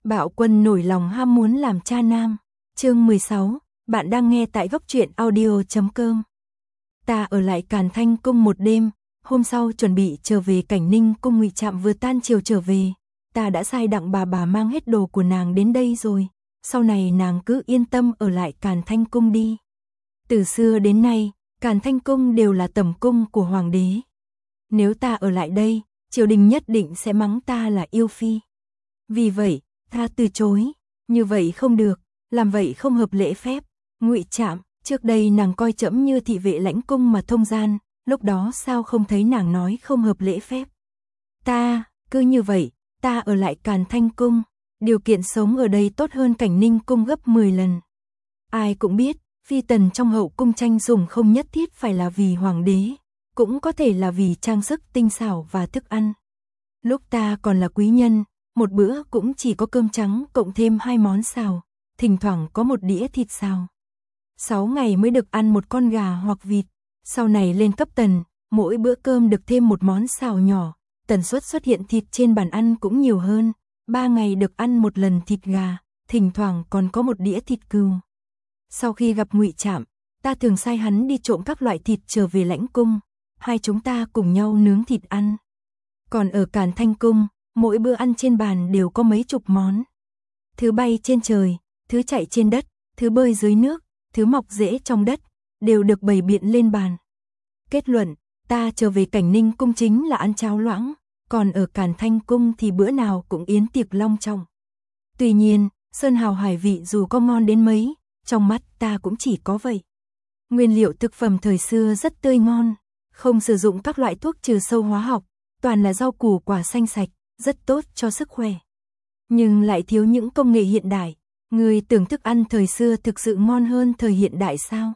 Bạo Quân nổi lòng ham muốn làm cha nam. Chương 16, bạn đang nghe tại góc truyện audio.com. Ta ở lại Càn Thanh cung một đêm, hôm sau chuẩn bị trở về Cảnh Ninh cung. Ngụy Trạm vừa tan chiều trở về, ta đã sai Đặng bà mang hết đồ của nàng đến đây rồi, sau này nàng cứ yên tâm ở lại Càn Thanh cung đi. Từ xưa đến nay, Càn Thanh cung đều là tẩm cung của hoàng đế. Nếu ta ở lại đây, triều đình nhất định sẽ mắng ta là yêu phi. Vì vậy, ta từ chối, như vậy không được, làm vậy không hợp lễ phép. Ngụy Trạm, trước đây nàng coi trẫm như thị vệ lãnh cung mà thông gian, lúc đó sao không thấy nàng nói không hợp lễ phép. Cứ như vậy, ta ở lại Càn Thanh cung, điều kiện sống ở đây tốt hơn Cảnh Ninh cung gấp 10 lần. Ai cũng biết, phi tần trong hậu cung tranh dùng không nhất thiết phải là vì hoàng đế, cũng có thể là vì trang sức tinh xảo và thức ăn. Lúc ta còn là quý nhân, một bữa cũng chỉ có cơm trắng cộng thêm 2 món xào, thỉnh thoảng có một đĩa thịt xào. 6 ngày mới được ăn một con gà hoặc vịt, sau này lên cấp tần, mỗi bữa cơm được thêm một món xào nhỏ, tần suất xuất hiện thịt trên bàn ăn cũng nhiều hơn, 3 ngày được ăn một lần thịt gà, thỉnh thoảng còn có một đĩa thịt cừu. Sau khi gặp Ngụy Trạm, ta thường sai hắn đi trộm các loại thịt trở về lãnh cung, hai chúng ta cùng nhau nướng thịt ăn. Còn ở Càn Thanh cung, mỗi bữa ăn trên bàn đều có mấy chục món. Thứ bay trên trời, thứ chạy trên đất, thứ bơi dưới nước, thứ mọc rễ trong đất, đều được bày biện lên bàn. Kết luận, ta trở về Cảnh Ninh cung chính là ăn cháo loãng, còn ở Càn Thanh cung thì bữa nào cũng yến tiệc long trọng. Tuy nhiên, sơn hào hải vị dù có ngon đến mấy, trong mắt ta cũng chỉ có vậy. Nguyên liệu thực phẩm thời xưa rất tươi ngon, không sử dụng các loại thuốc trừ sâu hóa học, toàn là rau củ quả xanh sạch, rất tốt cho sức khỏe. Nhưng lại thiếu những công nghệ hiện đại. Người tưởng thức ăn thời xưa thực sự ngon hơn thời hiện đại sao?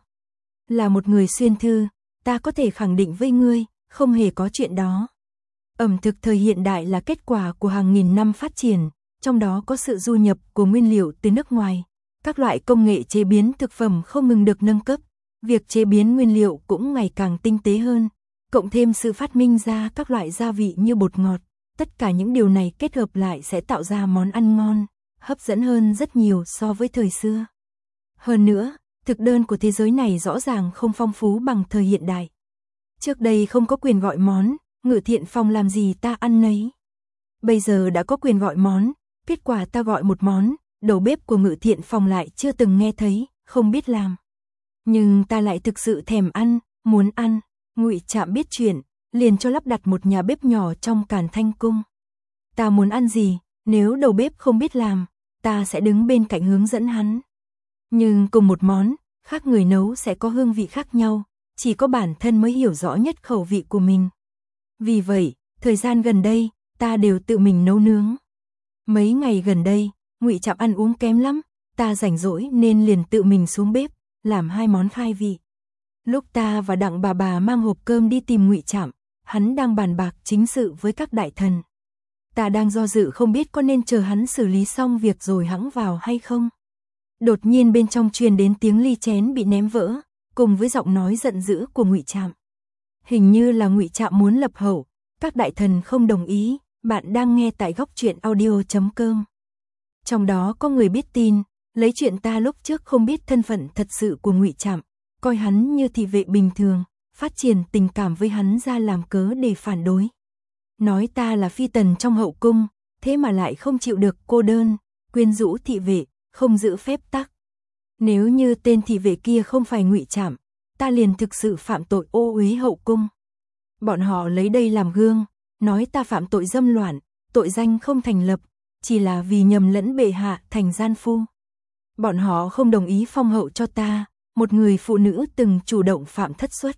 Là một người xuyên thư, ta có thể khẳng định với ngươi, không hề có chuyện đó. Ẩm thực thời hiện đại là kết quả của hàng nghìn năm phát triển, trong đó có sự du nhập của nguyên liệu từ nước ngoài. Các loại công nghệ chế biến thực phẩm không ngừng được nâng cấp, việc chế biến nguyên liệu cũng ngày càng tinh tế hơn, cộng thêm sự phát minh ra các loại gia vị như bột ngọt. Tất cả những điều này kết hợp lại sẽ tạo ra món ăn ngon, hấp dẫn hơn rất nhiều so với thời xưa. Hơn nữa, thực đơn của thế giới này rõ ràng không phong phú bằng thời hiện đại. Trước đây không có quyền gọi món, Ngự Thiện Phòng làm gì ta ăn nấy. Bây giờ đã có quyền gọi món, kết quả ta gọi một món, đầu bếp của Ngự Thiện Phòng lại chưa từng nghe thấy, không biết làm. Nhưng ta lại thực sự thèm ăn, muốn ăn. Ngụy Trạm biết chuyện, liền cho lắp đặt một nhà bếp nhỏ trong Càn Thanh cung. Ta muốn ăn gì, nếu đầu bếp không biết làm, ta sẽ đứng bên cạnh hướng dẫn hắn. Nhưng cùng một món, khác người nấu sẽ có hương vị khác nhau, chỉ có bản thân mới hiểu rõ nhất khẩu vị của mình. Vì vậy, thời gian gần đây, ta đều tự mình nấu nướng. Mấy ngày gần đây, Ngụy Trạm ăn uống kém lắm, ta rảnh rỗi nên liền tự mình xuống bếp, làm 2 món khai vị. Lúc ta và Đặng bà mang hộp cơm đi tìm Ngụy Trạm, hắn đang bàn bạc chính sự với các đại thần. Ta đang do dự không biết có nên chờ hắn xử lý xong việc rồi hẵng vào hay không. Đột nhiên bên trong truyền đến tiếng ly chén bị ném vỡ, cùng với giọng nói giận dữ của Ngụy Trạm. Hình như là Ngụy Trạm muốn lập hậu, các đại thần không đồng ý. Bạn đang nghe tại góc truyện audio.com. Trong đó có người biết tin, lấy chuyện ta lúc trước không biết thân phận thật sự của Ngụy Trạm, coi hắn như thị vệ bình thường, phát triển tình cảm với hắn ra làm cớ để phản đối. Nói ta là phi tần trong hậu cung, thế mà lại không chịu được cô đơn, quyến rũ thị vệ, không giữ phép tắc. Nếu như tên thị vệ kia không phải Ngụy Trạm, ta liền thực sự phạm tội ô uế hậu cung. Bọn họ lấy đây làm gương, nói ta phạm tội dâm loạn, tội danh không thành lập, chỉ là vì nhầm lẫn bệ hạ thành gian phu. Bọn họ không đồng ý phong hậu cho ta, một người phụ nữ từng chủ động phạm thất suất.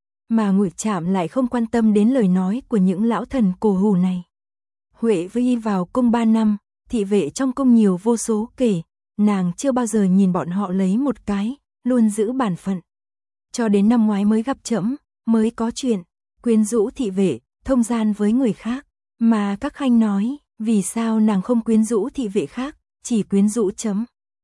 Mà Ngụy Trạm lại không quan tâm đến lời nói của những lão thần cổ hủ này. Huệ Vi vào cung 3 năm, thị vệ trong cung nhiều vô số kể, nàng chưa bao giờ nhìn bọn họ lấy một cái, luôn giữ bản phận. Cho đến năm ngoái mới gặp trẫm, mới có chuyện, quyến rũ thị vệ, thông gian với người khác. Mà các khanh nói, vì sao nàng không quyến rũ thị vệ khác, chỉ quyến rũ trẫm.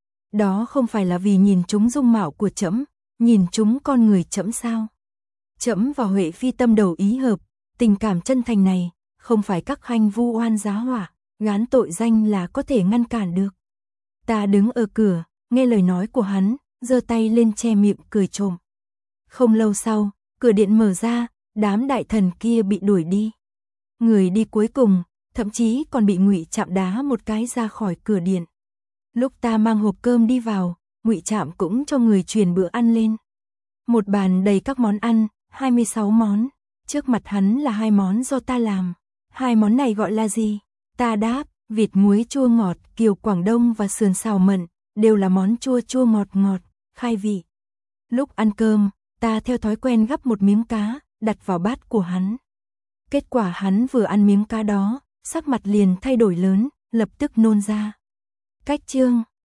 Đó không phải là vì nhìn chúng dung mạo của trẫm, nhìn chúng con người trẫm sao? Trẫm và Huệ Phi tâm đầu ý hợp, tình cảm chân thành này, không phải các khanh vu oan giá họa, gán tội danh là có thể ngăn cản được. Ta đứng ở cửa, nghe lời nói của hắn, giơ tay lên che miệng cười trộm. Không lâu sau, cửa điện mở ra, đám đại thần kia bị đuổi đi. Người đi cuối cùng, thậm chí còn bị Ngụy Trạm đá một cái ra khỏi cửa điện. Lúc ta mang hộp cơm đi vào, Ngụy Trạm cũng cho người truyền bữa ăn lên. Một bàn đầy các món ăn, 26 món. Trước mặt hắn là 2 món do ta làm. 2 món này gọi là gì? Ta đáp, vịt muối chua ngọt, kiều Quảng Đông và sườn xào mận, đều là món chua chua ngọt ngọt, khai vị. Lúc ăn cơm, ta theo thói quen gắp một miếng cá, đặt vào bát của hắn. Kết quả hắn vừa ăn miếng cá đó, sắc mặt liền thay đổi lớn, lập tức nôn ra. Cách chương